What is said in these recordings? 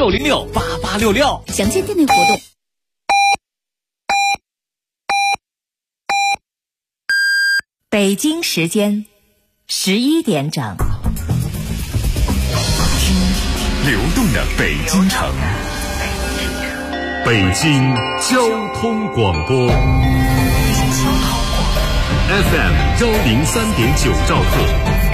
6068866， 详见店内活动。 北京时间11点整， 听流动的北京城，北京交通广播 FM 103.9兆赫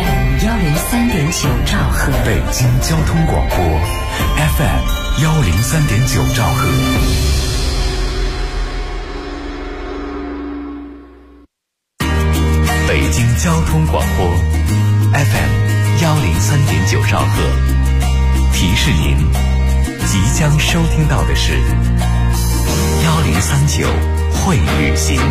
103.9兆赫， 北京交通广播 FM 103.9兆赫。北京交通广播 FM 103.9兆赫，提示您即将收听到的是1039会旅行。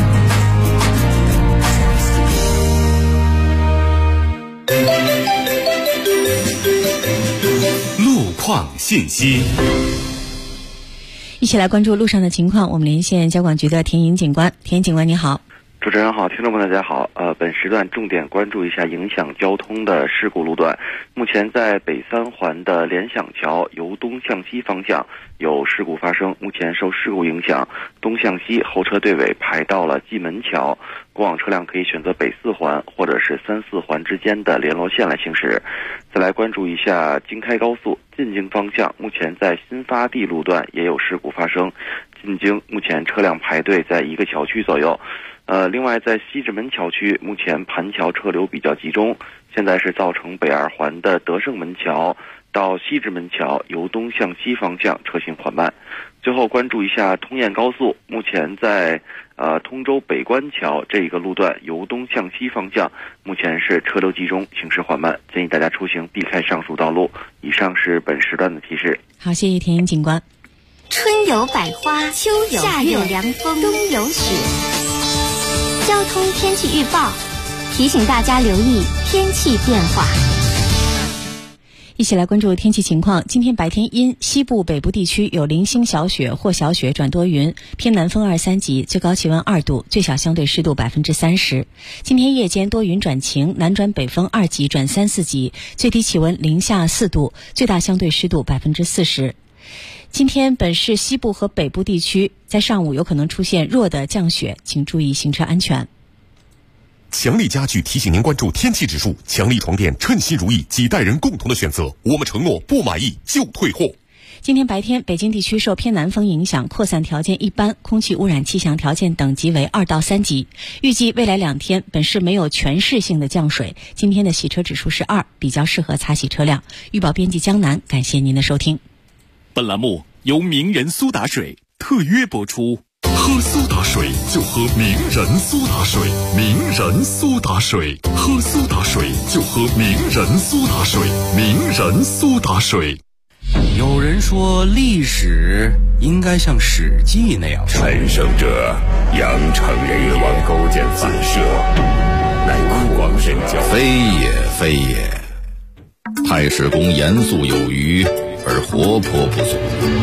路况信息， 一起来关注路上的情况。我们连线交管局的田颖警官，田颖警官你好。 主持人好，听众朋友大家好。本时段重点关注一下影响交通的事故路段。目前在北三环的联想桥由东向西方向有事故发生，目前受事故影响，东向西后车队尾排到了蓟门桥，过往车辆可以选择北四环或者是三四环之间的联络线来行驶。再来关注一下京开高速进京方向，目前在新发地路段也有事故发生，进京目前车辆排队在1个桥区左右。另外在西直门桥区，目前盘桥车流比较集中，现在是造成北二环的德胜门桥到西直门桥由东向西方向车行缓慢。最后关注一下通燕高速，目前在通州北关桥这一个路段由东向西方向，目前是车流集中，行驶缓慢，建议大家出行避开上述道路。以上是本时段的提示。 好，谢谢田颖警官。 春有百花，秋有夏有凉风，冬有雪。交通天气预报提醒大家留意天气变化。 一起来关注天气情况。今天白天阴，西部北部地区有零星小雪或小雪转多云，偏南风2、3级，最高气温2度，最小相对湿度30%。今天夜间多云转晴，南转北风2级转3、4级，最低气温零下4度，最大相对湿度40%。今天本市西部和北部地区在上午有可能出现弱的降雪，请注意行车安全。 强力家具提醒您关注天气指数，强力床垫称心如意，几代人共同的选择，我们承诺不满意就退货。 今天白天，北京地区受偏南风影响，扩散条件一般，空气污染气象条件等级为2到3级。预计未来2天，本市没有全市性的降水。今天的洗车指数是2，比较适合擦洗车辆。预报编辑江南，感谢您的收听。 本栏目由名人苏打水特约播出。 喝苏打水就喝名人苏打水，名人苏打水，喝苏打水就喝名人苏打水，名人苏打水。 有人说历史应该像史记那样， 陈胜者扬长人也，王勾践反射，乃酷广人教， 非也非也。太史公严肃有余而活泼不足。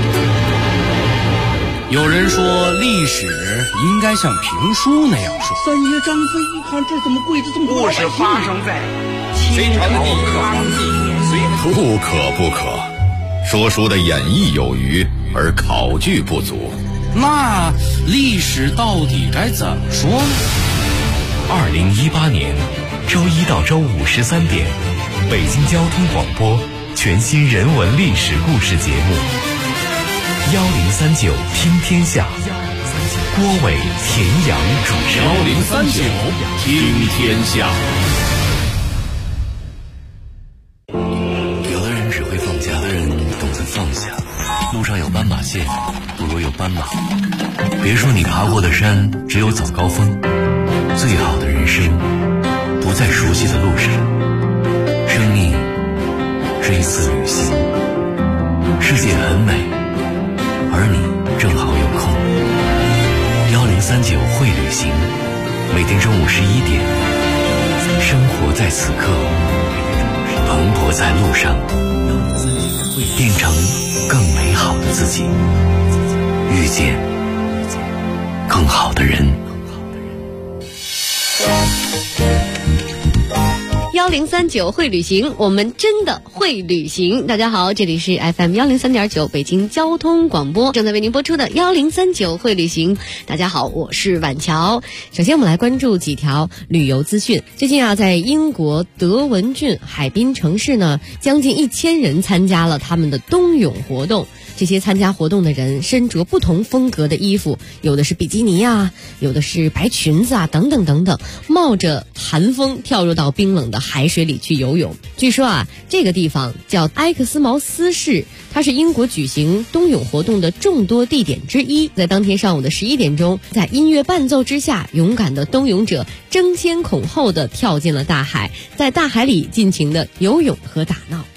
有人说历史应该像评书那样说。 三爷张飞一看这怎么跪着这么多？ 故事发生在隋朝的第一个不可，说书的演绎有余而考据不足。那历史到底该怎么说呢 ？2018年周1到周513点，北京交通广播全新人文历史故事节目1039听天下，郭伟、田阳主持。 1039听天下。 有的人只会放假，有的人懂得放下。路上有斑马线，不如有斑马。别说你爬过的山只有早高峰，最好的人生不在熟悉的路上。生命是一次旅行，世界很美，而你正好有空。1039会旅行，每天中午11点，生活在此刻，蓬勃在路上，变成更美好的自己，遇见更好的人。 1039会旅行，我们真的会旅行。大家好，这里是 FM 103.9北京交通广播，正在为您播出的1039会旅行。大家好，我是婉乔。首先我们来关注几条旅游资讯。最近在英国德文郡海滨城市呢，将近1000人参加了他们的冬泳活动。这些参加活动的人身着不同风格的衣服，有的是比基尼啊，有的是白裙子啊，等等等等，冒着寒风跳入到冰冷的海水里去游泳。据说这个地方叫埃克斯茅斯市，它是英国举行冬泳活动的众多地点之一。在当天上午的11点钟，在音乐伴奏之下，勇敢的冬泳者争先恐后的跳进了大海，在大海里尽情的游泳和打闹。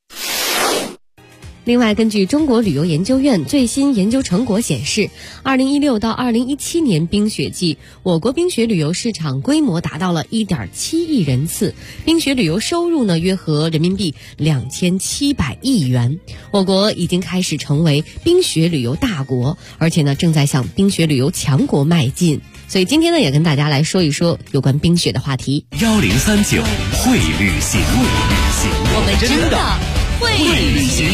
另外，根据中国旅游研究院最新研究成果显示，2016到2017年冰雪季，我国冰雪旅游市场规模达到了1.7亿人次，冰雪旅游收入呢约合人民币2700亿元。我国已经开始成为冰雪旅游大国，而且呢正在向冰雪旅游强国迈进。所以今天呢也跟大家来说一说有关冰雪的话题。 1039会旅行， 我们真的会旅行。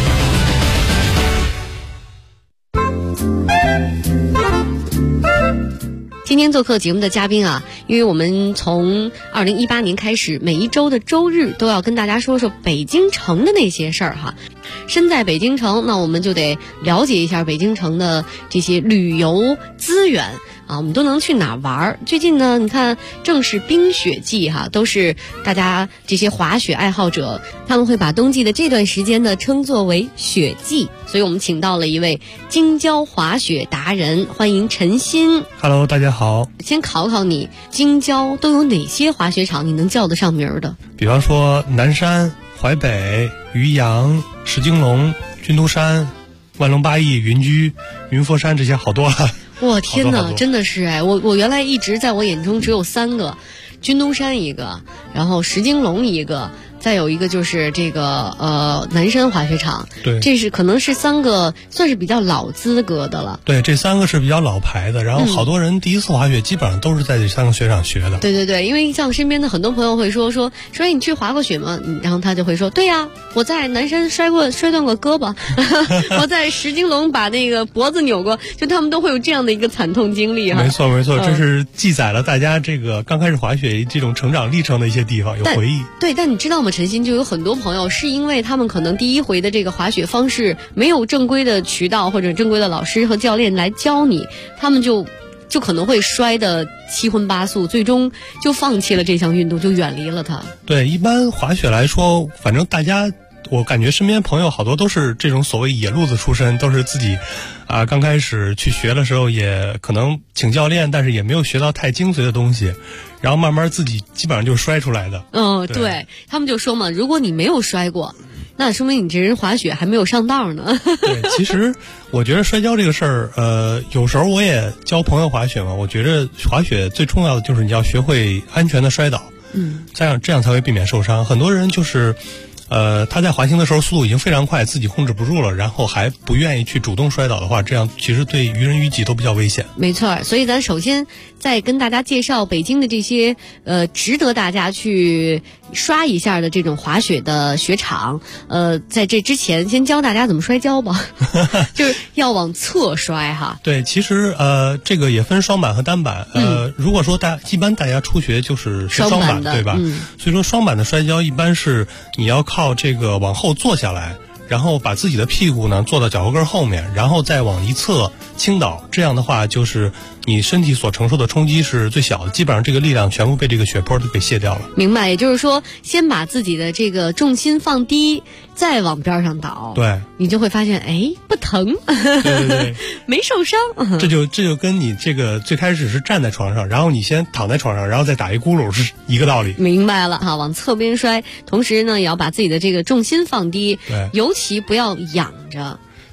今天做客节目的嘉宾因为我们从2018年开始，每一周的周日都要跟大家说说北京城的那些事儿身在北京城，那我们就得了解一下北京城的这些旅游资源我们都能去哪玩？最近呢，你看正是冰雪季都是大家这些滑雪爱好者，他们会把冬季的这段时间呢称作为雪季，所以我们请到了一位京郊滑雪达人，欢迎陈鑫。 Hello， 大家好。 先考考你，京郊都有哪些滑雪场你能叫得上名的？ 比方说南山、淮北、渔阳、石金龙、军都山、万隆八义、云居、云佛山，这些好多了。 我天哪，真的是我原来一直在我眼中只有3个，军都山一个，然后石金龙一个，再有一个就是这个南山滑雪场。 对， 这是可能是3个算是比较老资格的了。 对，这3个是比较老牌的，然后好多人第一次滑雪基本上都是在这3个雪场学的。 对对对，因为像身边的很多朋友会说你去滑过雪吗？然后他就会说，对呀，我在南山摔断过胳膊，我在石金龙把那个脖子扭过，就他们都会有这样的一个惨痛经历没错没错，这是记载了大家这个刚开始滑雪这种成长历程的一些地方，有回忆。 对，但你知道吗？陈鑫，就有很多朋友是因为他们可能第一回的这个滑雪方式没有正规的渠道或者正规的老师和教练来教你，他们就可能会摔得七荤八素，最终就放弃了这项运动，就远离了它。 对，一般滑雪来说，反正大家我感觉身边朋友好多都是这种所谓野路子出身，都是自己刚开始去学的时候也可能请教练，但是也没有学到太精髓的东西，然后慢慢自己基本上就摔出来的。 对，他们就说嘛，如果你没有摔过，那说明你这人滑雪还没有上道呢。 对，其实我觉得摔跤这个事儿，有时候我也教朋友滑雪嘛，我觉得滑雪最重要的就是你要学会安全的摔倒，这样才会避免受伤。很多人就是他在滑行的时候速度已经非常快，自己控制不住了，然后还不愿意去主动摔倒的话，这样其实对于人于己都比较危险。 没错，所以咱首先在跟大家介绍北京的这些值得大家去刷一下的这种滑雪的雪场。在这之前先教大家怎么摔跤吧，就是要往侧摔哈。 对，其实这个也分双板和单板。如果说一般大家初学就是双板对吧？所以说双板的摔跤一般是你要靠这个往后坐下来，然后把自己的屁股呢坐到脚后跟后面，然后再往一侧倾倒，这样的话就是你身体所承受的冲击是最小的，基本上这个力量全部被这个雪坡都给卸掉了。 明白，也就是说先把自己的这个重心放低，再往边上倒， 对， 你就会发现不疼， 对没受伤。 这就跟你这个最开始是站在床上，然后你先躺在床上，然后再打一咕噜是一个道理。 明白了哈，往侧边摔，同时呢也要把自己的这个重心放低， 对， 尤其不要仰着。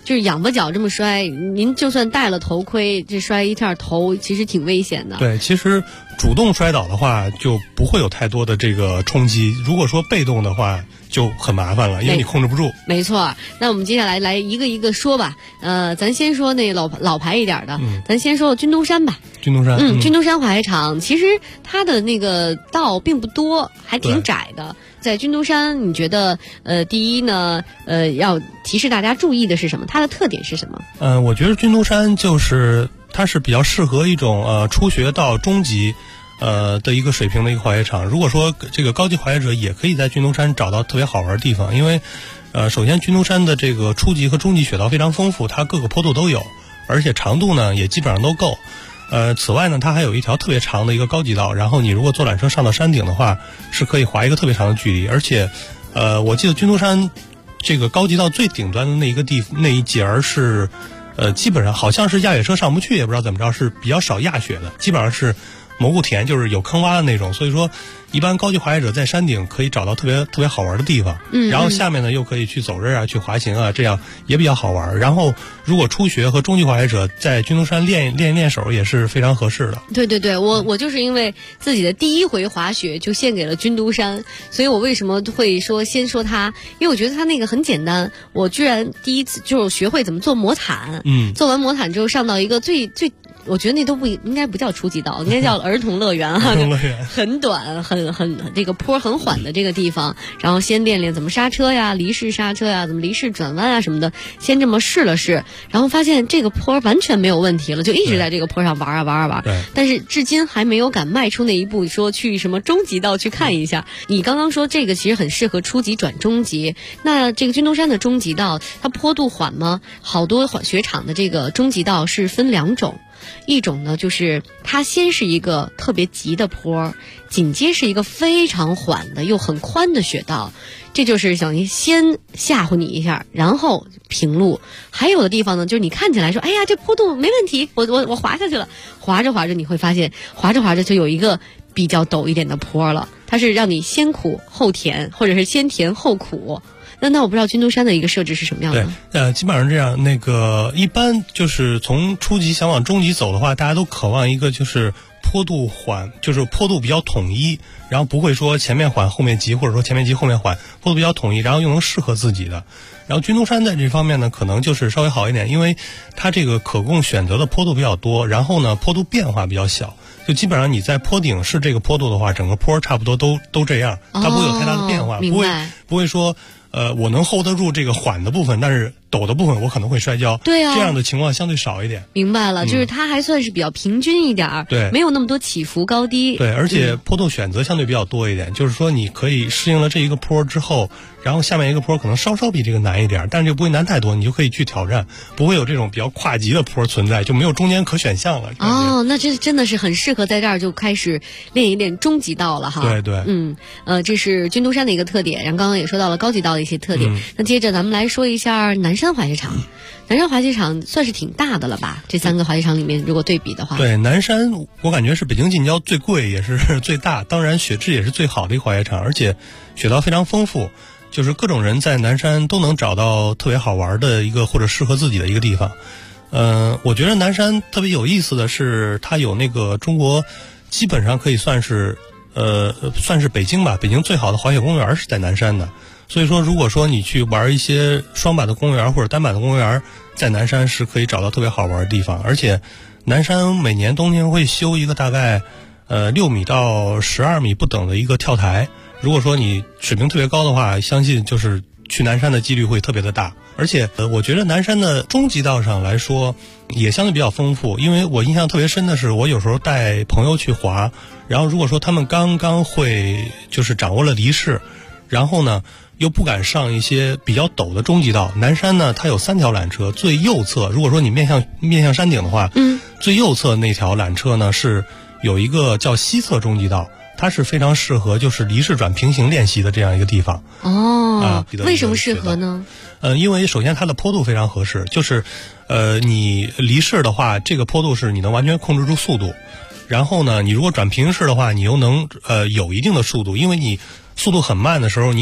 就是仰巴脚这么摔，您就算戴了头盔，这摔一下头其实挺危险的。 对，其实主动摔倒的话就不会有太多的这个冲击，如果说被动的话就很麻烦了，因为你控制不住。 没错，那我们接下来来一个一个说吧。咱先说那老牌一点的，咱先说军东山吧。 军东山， 军东山滑雪场其实它的那个道并不多，还挺窄的。在军东山，你觉得第一呢，要提示大家注意的是什么？它的特点是什么？ 我觉得军东山就是它是比较适合一种初学到中级的一个水平的一个滑雪场。如果说这个高级滑雪者也可以在军东山找到特别好玩的地方，因为首先军东山的这个初级和中级雪道非常丰富，它各个坡度都有，而且长度呢也基本上都够。此外呢，它还有一条特别长的一个高级道，然后你如果坐缆车上到山顶的话，是可以滑一个特别长的距离。而且，我记得军东山这个高级道最顶端的那一节是，基本上好像是压雪车上不去，也不知道怎么着，是比较少压雪的，基本上是蘑菇田，就是有坑洼的那种。所以说，一般高级滑雪者在山顶可以找到特别好玩的地方，然后下面呢又可以去走刃啊，去滑行啊，这样也比较好玩。然后如果初学和中级滑雪者在军东山练手也是非常合适的。 对，我就是因为自己的第一回滑雪就献给了军东山，所以我为什么会先说它？因为我觉得它那个很简单，我居然第一次就学会怎么做魔毯。做完魔毯之后上到一个最。我觉得那都应该不叫初级道，应该叫儿童乐园哈。很短，很这个坡很缓的这个地方，然后先练怎么刹车呀，离式刹车呀，怎么离式转弯啊什么的，先这么试了试，然后发现这个坡完全没有问题了，就一直在这个坡上玩啊玩啊玩。但是至今还没有敢迈出那一步，说去什么中级道去看一下。你刚刚说这个其实很适合初级转中级，那这个军东山的中级道它坡度缓吗？好多雪场的这个中级道是分两种。一种呢，就是它先是一个特别急的坡，紧接是一个非常缓的又很宽的雪道，这就是等于先吓唬你一下，然后平路。还有的地方呢，就是你看起来说，哎呀，这坡度没问题，我滑下去了，滑着滑着你会发现，滑着滑着就有一个比较陡一点的坡了，它是让你先苦后甜，或者是先甜后苦。那我不知道军东山的一个设置是什么样的？ 对，基本上这样。那个一般就是从初级想往中级走的话，大家都渴望一个就是坡度缓，就是坡度比较统一，然后不会说前面缓后面急，或者说前面急后面缓，坡度比较统一，然后又能适合自己的。然后军东山在这方面呢，可能就是稍微好一点，因为它这个可供选择的坡度比较多，然后呢坡度变化比较小，就基本上你在坡顶是这个坡度的话，整个坡差不多都这样，它不会有太大的变化，不会说。我能 hold 得住这个缓的部分，但是陡的部分我可能会摔跤。 对啊， 这样的情况相对少一点。 明白了，就是它还算是比较平均一点， 对， 没有那么多起伏高低。 对，而且坡度选择相对比较多一点，就是说你可以适应了这一个坡之后，然后下面一个坡可能稍比这个难一点，但是就不会难太多，你就可以去挑战，不会有这种比较跨级的坡存在，就没有中间可选项了。 那这真的是很适合在这儿就开始练一练中级道了哈。 对， 这是军东山的一个特点，然后刚刚也说到了高级道的一些特点。那接着咱们来说一下南山滑雪场。南山滑雪场算是挺大的了吧？这三个滑雪场里面，如果对比的话， 对，南山我感觉是北京近郊最贵也是最大，当然雪质也是最好的一个滑雪场，而且雪道非常丰富，就是各种人在南山都能找到特别好玩的一个或者适合自己的一个地方。我觉得南山特别有意思的是，它有那个中国基本上可以算是北京吧，北京最好的滑雪公园是在南山的。所以说，如果说你去玩一些双板的公园或者单板的公园，在南山是可以找到特别好玩的地方。而且，南山每年冬天会修一个大概6米到12米不等的一个跳台。如果说你水平特别高的话，相信就是去南山的几率会特别的大。而且我觉得南山的中级道上来说也相对比较丰富，因为我印象特别深的是，我有时候带朋友去滑，然后如果说他们刚刚会就是掌握了离式，然后呢又不敢上一些比较陡的中级道，南山呢它有3条缆车，最右侧如果说你面向山顶的话，最右侧那条缆车呢是有一个叫西侧中级道，它是非常适合就是离式转平行练习的这样一个地方。 为什么适合呢？ 因为首先它的坡度非常合适，就是你离式的话，这个坡度是你能完全控制住速度，然后呢你如果转平式的话，你又能有一定的速度，因为你速度很慢的时候，你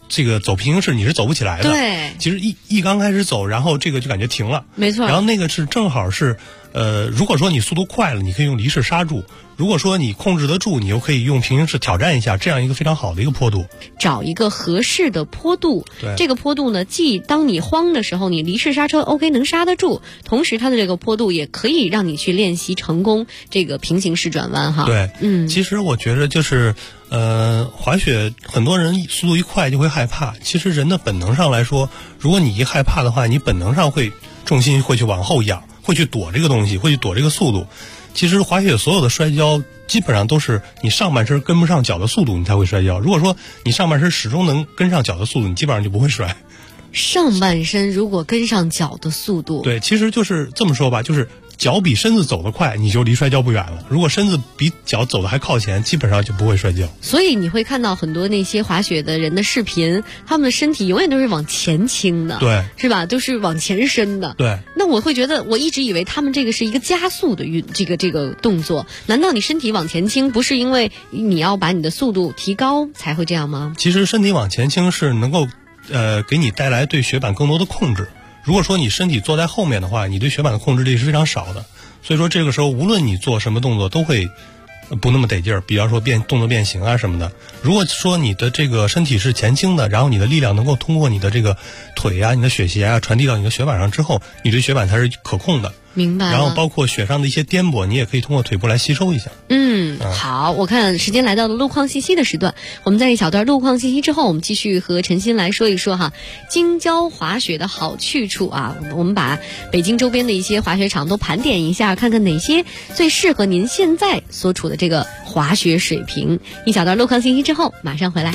这个走平行式你是走不起来的。 对， 其实一刚开始走，然后这个就感觉停了， 没错。 然后那个是正好是，如果说你速度快了，你可以用离式刹住；如果说你控制得住，你又可以用平行式挑战一下，这样一个非常好的一个坡度。 找一个合适的坡度， 对， 这个坡度呢，既当你慌的时候，你离式刹车 OK 能刹得住，同时它的这个坡度也可以让你去练习成功这个平行式转弯哈。 对，其实我觉得就是滑雪很多人速度一快就会害怕，其实人的本能上来说，如果你一害怕的话，你本能上会重心会去往后仰，会去躲这个东西，会去躲这个速度。其实滑雪所有的摔跤基本上都是你上半身跟不上脚的速度你才会摔跤，如果说你上半身始终能跟上脚的速度，你基本上就不会摔。 上半身如果跟上脚的速度， 对，其实就是这么说吧，就是脚比身子走得快，你就离摔跤不远了。如果身子比脚走得还靠前，基本上就不会摔跤。 所以你会看到很多那些滑雪的人的视频，他们的身体永远都是往前倾的， 对， 是吧？都是往前伸的。 对。 那我会觉得，我一直以为他们这个是一个加速的这个动作。难道你身体往前倾，不是因为你要把你的速度提高才会这样吗？ 其实身体往前倾是能够给你带来对雪板更多的控制。如果说你身体坐在后面的话，你对雪板的控制力是非常少的，所以说这个时候无论你做什么动作都会不那么得劲儿，比方说动作变形啊什么的。如果说你的这个身体是前倾的，然后你的力量能够通过你的这个腿啊、你的雪鞋啊传递到你的雪板上之后，你对雪板才是可控的。 明白了。 然后包括雪上的一些颠簸，你也可以通过腿部来吸收一下。 好，我看时间来到了路况信息的时段，我们在一小段路况信息之后，我们继续和陈鑫来说一说哈，京郊滑雪的好去处啊。我们把北京周边的一些滑雪场都盘点一下，看看哪些最适合您现在所处的这个滑雪水平。一小段路况信息之后，马上回来。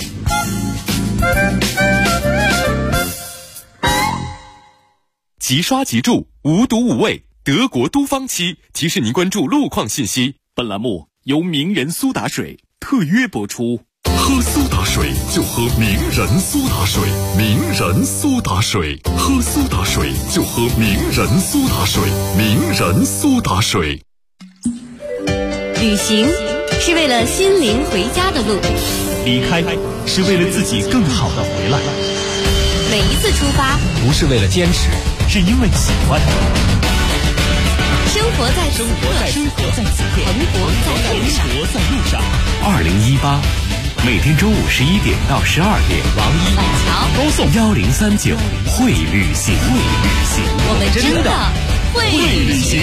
即刷即住，无毒无味，德国都芳漆提示您关注路况信息。本栏目由名人苏打水特约播出。 喝苏打水就喝名人苏打水，名人苏打水，喝苏打水就喝名人苏打水，名人苏打水。 旅行是为了心灵回家的路， 离开是为了自己更好的回来。 每一次出发不是为了坚持，是因为喜欢。 生活在此刻，蓬勃在路上。 2018，每天中午11点到12点， 王一、晚桥高送1039会旅行， 我们真的会旅行。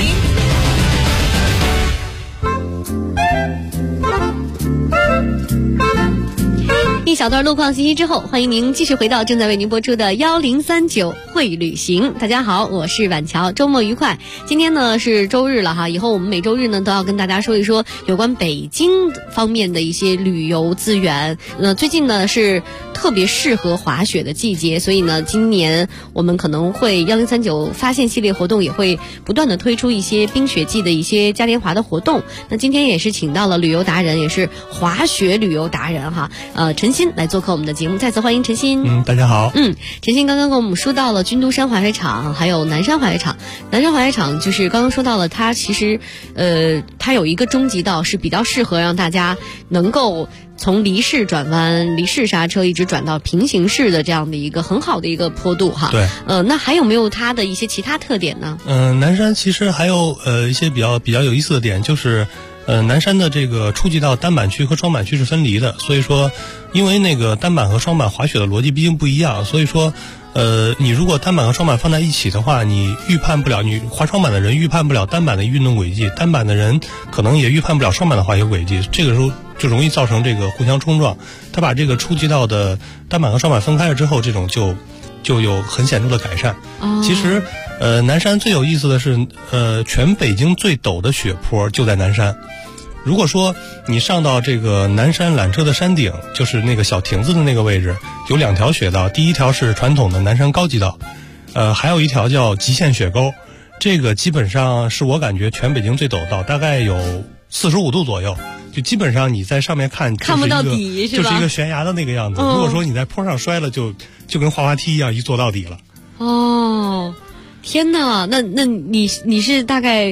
一小段路况信息之后，欢迎您继续回到正在为您播出的1039会旅行。大家好，我是晚桥，周末愉快。今天呢是周日了哈，以后我们每周日呢都要跟大家说一说有关北京方面的一些旅游资源。最近呢是特别适合滑雪的季节，所以呢今年我们可能会1039发现系列活动也会不断的推出一些冰雪季的一些嘉年华的活动。那今天也是请到了旅游达人，也是滑雪旅游达人哈，陈鑫来做客我们的节目，再次欢迎陈鑫。 大家好。 陈鑫刚刚跟我们说到了军都山滑雪场，还有南山滑雪场。南山滑雪场就是刚刚说到了，它其实它有一个终极道是比较适合让大家能够从离式转弯、离式刹车一直转到平行式的这样的一个很好的一个坡度哈。 对。 那还有没有它的一些其他特点呢？ 南山其实还有一些比较有意思的点，就是南山的这个初级道单板区和双板区是分离的，所以说因为那个单板和双板滑雪的逻辑毕竟不一样，所以说你如果单板和双板放在一起的话，你预判不了，你滑双板的人预判不了单板的运动轨迹，单板的人可能也预判不了双板的滑雪轨迹，这个时候就容易造成这个互相冲撞。他把这个初级道的单板和双板分开了之后，这种就有很显著的改善。其实南山最有意思的是全北京最陡的雪坡就在南山。如果说你上到这个南山缆车的山顶，就是那个小亭子的那个位置，有2条雪道，第一条是传统的南山高级道，还有一条叫极限雪沟，这个基本上是我感觉全北京最陡道，大概有45度左右，就基本上你在上面看不到底，是吧？ 就是一个悬崖的那个样子。如果说你在坡上摔了，就跟滑滑梯一样，一坐到底了。 哦，天哪！那你是大概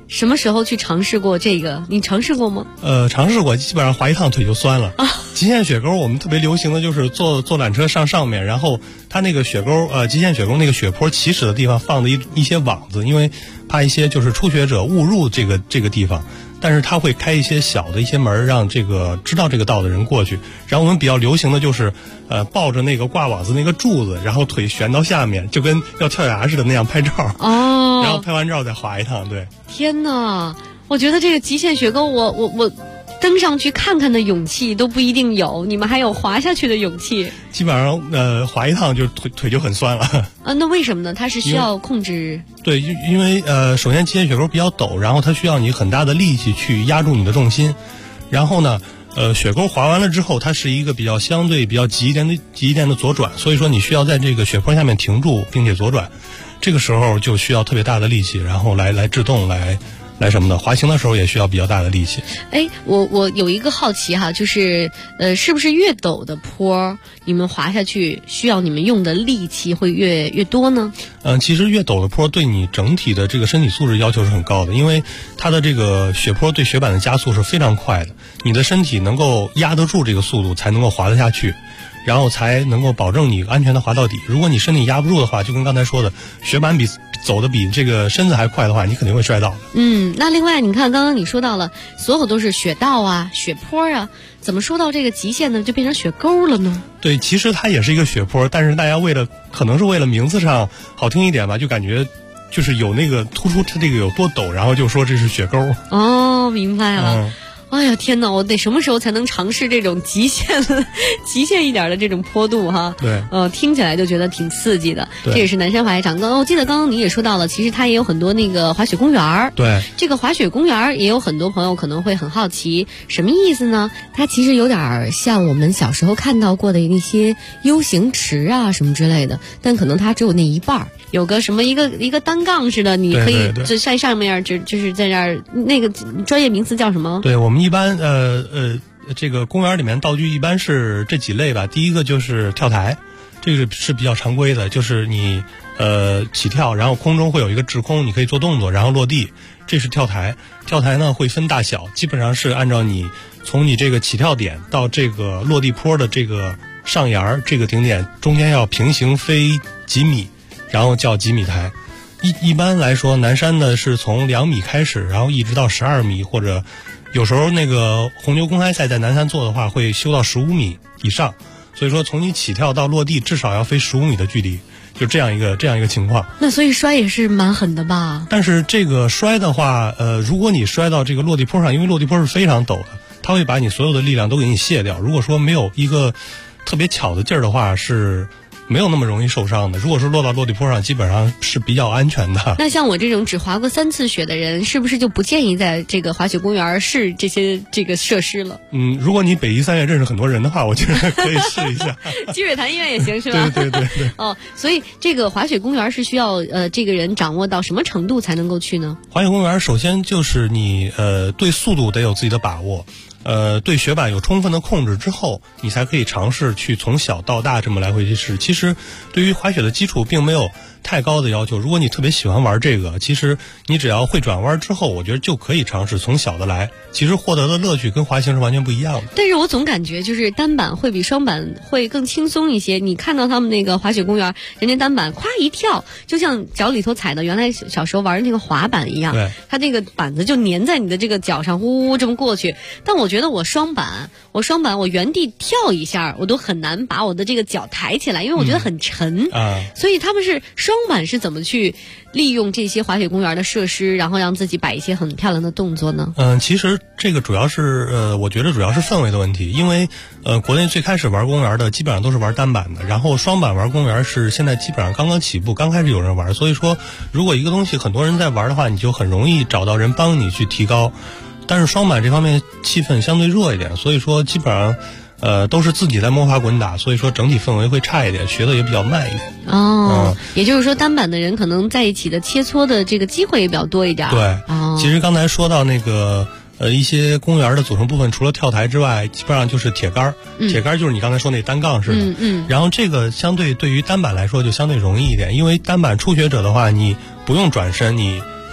什么时候去尝试过这个？你尝试过吗？ 尝试过，基本上滑一趟腿就酸了。极限雪沟我们特别流行的就是坐缆车上面，然后它那个雪沟极限雪沟那个雪坡起始的地方放的一些网子，因为怕一些就是初学者误入这个地方。但是他会开一些小的一些门，让这个知道这个道的人过去。然后我们比较流行的就是，抱着那个挂网子那个柱子，然后腿悬到下面，就跟要跳崖似的那样拍照。 哦。 然后拍完照再滑一趟，对。 天哪，我觉得这个极限雪沟，我登上去看看的勇气都不一定有，你们还有滑下去的勇气？ 基本上滑一趟就腿就很酸了。 那为什么呢？它是需要控制？ 对，因为首先极限雪沟比较陡，然后它需要你很大的力气去压住你的重心。然后呢，雪沟滑完了之后，它是一个相对比较急一点的左转，所以说你需要在这个雪坡下面停住并且左转，这个时候就需要特别大的力气，然后来制动来什么的，滑行的时候也需要比较大的力气。 哎，我有一个好奇哈，就是是不是越陡的坡，你们滑下去需要你们用的力气会越多呢？ 其实越陡的坡对你整体的这个身体素质要求是很高的，因为它的这个雪坡对雪板的加速是非常快的，你的身体能够压得住这个速度，才能够滑得下去。然后才能够保证你安全的滑到底。如果你身体压不住的话，就跟刚才说的，雪板走的比这个身子还快的话，你肯定会摔倒的。 那另外你看，刚刚你说到了，所有都是雪道啊、雪坡啊，怎么说到这个极限呢，就变成雪沟了呢？ 对，其实它也是一个雪坡，但是大家可能是为了名字上好听一点吧，就感觉就是有那个突出它这个有多陡，然后就说这是雪沟。 哦，明白了。哎呀天哪，我得什么时候才能尝试这种极限一点的这种坡度哈？ 对， 听起来就觉得挺刺激的。这也是南山滑雪场。我记得刚刚你也说到了，其实它也有很多那个滑雪公园。 对， 这个滑雪公园也有很多朋友可能会很好奇，什么意思呢？它其实有点像我们小时候看到过的那些 U 型池啊什么之类的，但可能它只有那一半，有个什么一个单杠似的，你可以就在上面就是在这儿，那个专业名词叫什么？ 对，我们一般这个公园里面道具一般是这几类吧。第一个就是跳台，这个是比较常规的，就是你起跳，然后空中会有一个滞空，你可以做动作，然后落地，这是跳台。跳台呢会分大小，基本上是按照你从你这个起跳点到这个落地坡的这个上沿这个顶点中间要平行飞几米，然后叫几米台。一般来说，南山呢是从2米开始，然后一直到12米，或者有时候那个红牛公开赛在南山做的话，会修到15米以上。所以说，从你起跳到落地至少要飞15米的距离，就这样一个情况。 那所以摔也是蛮狠的吧？ 但是这个摔的话，如果你摔到这个落地坡上，因为落地坡是非常陡的，它会把你所有的力量都给你卸掉。如果说没有一个特别巧的劲儿的话，是没有那么容易受伤的。如果是落到落地坡上，基本上是比较安全的。 那像我这种只滑过3次雪的人，是不是就不建议在这个滑雪公园试这个设施了？ 如果你北医3院认识很多人的话，我觉得可以试一下。 积水潭医院也行是吧？ 对。 所以这个滑雪公园是需要这个人掌握到什么程度才能够去呢？ 滑雪公园首先就是你对速度得有自己的把握。对雪板有充分的控制之后，你才可以尝试去从小到大这么来回去试。其实对于滑雪的基础并没有太高的要求，如果你特别喜欢玩这个，其实你只要会转弯之后，我觉得就可以尝试从小的来，其实获得的乐趣跟滑行是完全不一样的。 但是我总感觉就是单板会比双板会更轻松一些。你看到他们那个滑雪公园，人家单板咵一跳，就像脚里头踩的原来小时候玩的那个滑板一样， 对， 它那个板子就粘在你的这个脚上，呼这么过去。但我觉得我双板我原地跳一下，我都很难把我的这个脚抬起来，因为我觉得很沉。所以他们是双板是怎么去利用这些滑雪公园的设施，然后让自己摆一些很漂亮的动作呢？ 其实这个主要是我觉得主要是氛围的问题，因为国内最开始玩公园的基本上都是玩单板的，然后双板玩公园是现在基本上刚刚起步，刚开始有人玩，所以说如果一个东西很多人在玩的话，你就很容易找到人帮你去提高。但是双板这方面气氛相对弱一点，所以说基本上都是自己在摸爬滚打，所以说整体氛围会差一点，学的也比较慢一点。 也就是说单板的人可能在一起的切磋的这个机会也比较多一点。 对，其实刚才说到那个一些公园的组成部分，除了跳台之外，基本上就是铁杆。铁杆就是你刚才说那单杠似的。然后这个对于单板来说就相对容易一点，因为单板初学者的话，你不用转身，你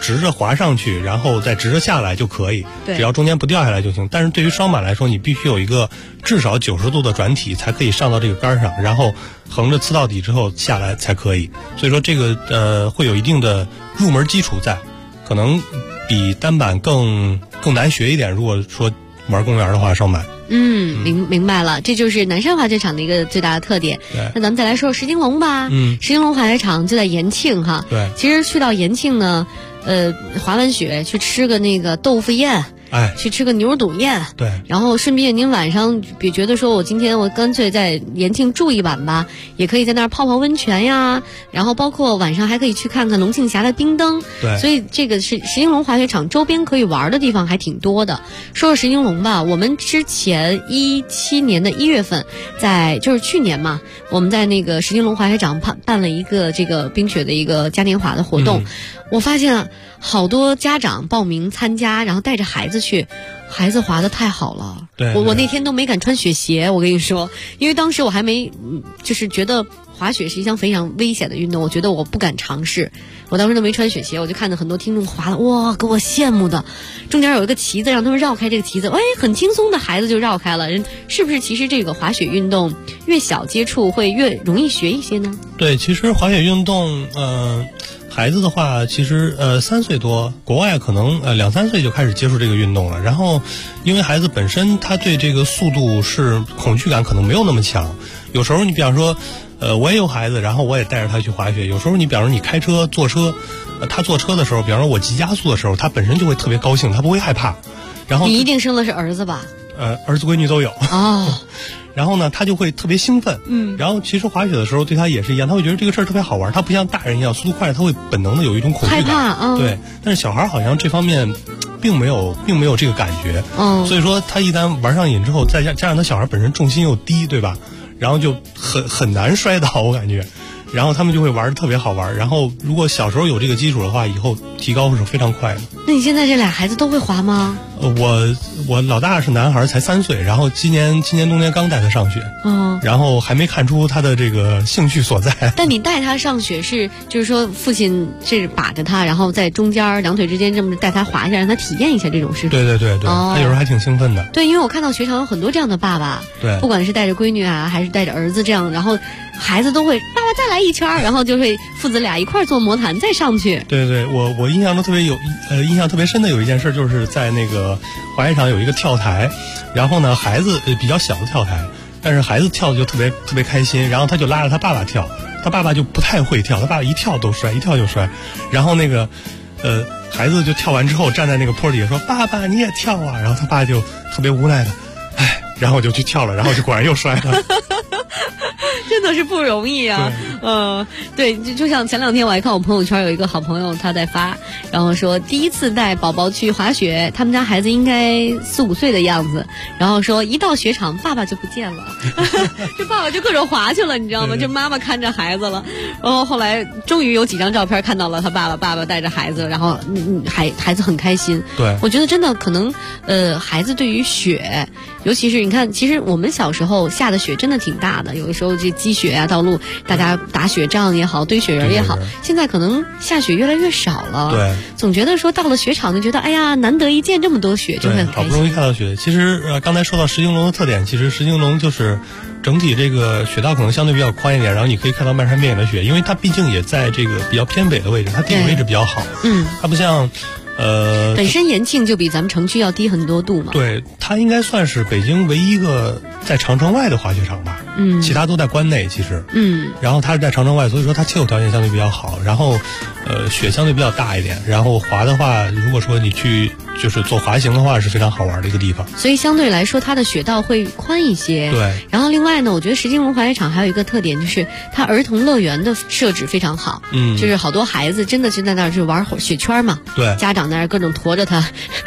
直着滑上去，然后再直着下来就可以， 对， 只要中间不掉下来就行。但是对于双板来说，你必须有一个至少90度的转体才可以上到这个杆上，然后横着呲到底之后下来才可以。所以说这个会有一定的入门基础在，可能比单板更难学一点。如果说玩公园的话，双板。 明白了，这就是南山滑雪场的一个最大的特点。那咱们再来说石金龙吧。石金龙滑雪场就在延庆哈。 对， 其实去到延庆呢，滑完雪去吃个那个豆腐宴。去吃个牛肚宴， 对， 然后顺便您晚上别觉得说我今天我干脆在延庆住一晚吧，也可以在那儿泡泡温泉呀，然后包括晚上还可以去看看龙庆峡的冰灯， 对， 所以这个是石金龙滑雪场周边可以玩的地方还挺多的。说说石金龙吧，我们之前17年的1月份，就是去年嘛，我们在那个石金龙滑雪场办了一个这个冰雪的一个嘉年华的活动，我发现好多家长报名参加，然后带着孩子去，孩子滑得太好了。 对， 我那天都没敢穿雪鞋，我跟你说，因为当时我还没就是觉得滑雪是一项非常危险的运动，我觉得我不敢尝试，我当时都没穿雪鞋，我就看到很多听众滑的，哇，给我羡慕的。中间有一个旗子，让他们绕开这个旗子，很轻松的孩子就绕开了。是不是其实这个滑雪运动越小接触会越容易学一些呢？ 对，其实滑雪运动孩子的话，其实3岁多，国外可能2、3岁就开始接触这个运动了。然后，因为孩子本身他对这个速度是恐惧感可能没有那么强。有时候你比方说，我也有孩子，然后我也带着他去滑雪。有时候你比方说你开车坐车，他坐车的时候，比方说我急加速的时候，他本身就会特别高兴，他不会害怕。然后你一定生的是儿子吧？ 儿子闺女都有。 哦。 然后呢，他就会特别兴奋。然后其实滑雪的时候对他也是一样，他会觉得这个事儿特别好玩，他不像大人一样速度快，他会本能的有一种恐惧感。 害怕。 对，但是小孩好像这方面并没有这个感觉。所以说他一旦玩上瘾之后，再加上他小孩本身重心又低，对吧？然后就很难摔倒，我感觉。然后他们就会玩得特别好玩，然后如果小时候有这个基础的话，以后提高是非常快的。 那你现在这俩孩子都会滑吗？ 我老大是男孩，才3岁，然后今年冬天刚带他上学，然后还没看出他的这个兴趣所在。 但你带他上学就是说父亲是把着他，然后在中间两腿之间这么带他滑一下，让他体验一下这种事。 对，他有时候还挺兴奋的。 对，因为我看到雪场有很多这样的爸爸， 对， 不管是带着闺女啊，还是带着儿子这样，然后孩子都会爸爸再来一圈，然后就会父子俩一块坐魔毯再上去。 对，我印象中印象特别深的有一件事，就是在那个滑雪场有一个跳台，然后呢孩子比较小的跳台，但是孩子跳的就特别开心，然后他就拉着他爸爸跳，他爸爸就不太会跳，他爸爸一跳就摔，然后那个孩子就跳完之后站在那个坡底下说爸爸你也跳啊，然后他爸就特别无奈的然后我就去跳了，然后就果然又摔了。 真的是不容易啊。对，就像前2天我还看我朋友圈有一个好朋友他在发，然后说第一次带宝宝去滑雪，他们家孩子应该4、5岁的样子，然后说一到雪场爸爸就不见了。这爸爸就各种滑去了，你知道吗？这妈妈看着孩子了，然后后来终于有几张照片看到了他爸爸带着孩子，然后孩子很开心。 对， 我觉得真的可能孩子对于雪，尤其是你看，其实我们小时候下的雪真的挺大的，有的时候这积雪啊，道路大家打雪仗也好，堆雪人也好，现在可能下雪越来越少了。 对， 总觉得说到了雪场就觉得哎呀难得一见这么多雪，就会很开心。 好不容易看到雪。其实刚才说到石金龙的特点，其实石金龙就是整体这个雪道可能相对比较宽一点，然后你可以看到漫山遍野的雪，因为它毕竟也在这个比较偏北的位置，它地理位置比较好。它不像本身延庆就比咱们城区要低很多度嘛。 对，它应该算是北京唯一一个在长城外的滑雪场吧。其他都在关内其实。然后它是在长城外，所以说它气候条件相对比较好，然后雪相对比较大一点，然后滑的话，如果说你去就是做滑行的话，是非常好玩的一个地方。 所以相对来说它的雪道会宽一些。 对。 然后另外呢，我觉得石金龙滑雪场还有一个特点，就是它儿童乐园的设置非常好。就是好多孩子真的是在那儿去玩雪圈嘛。 对。 家长在那儿各种驮着他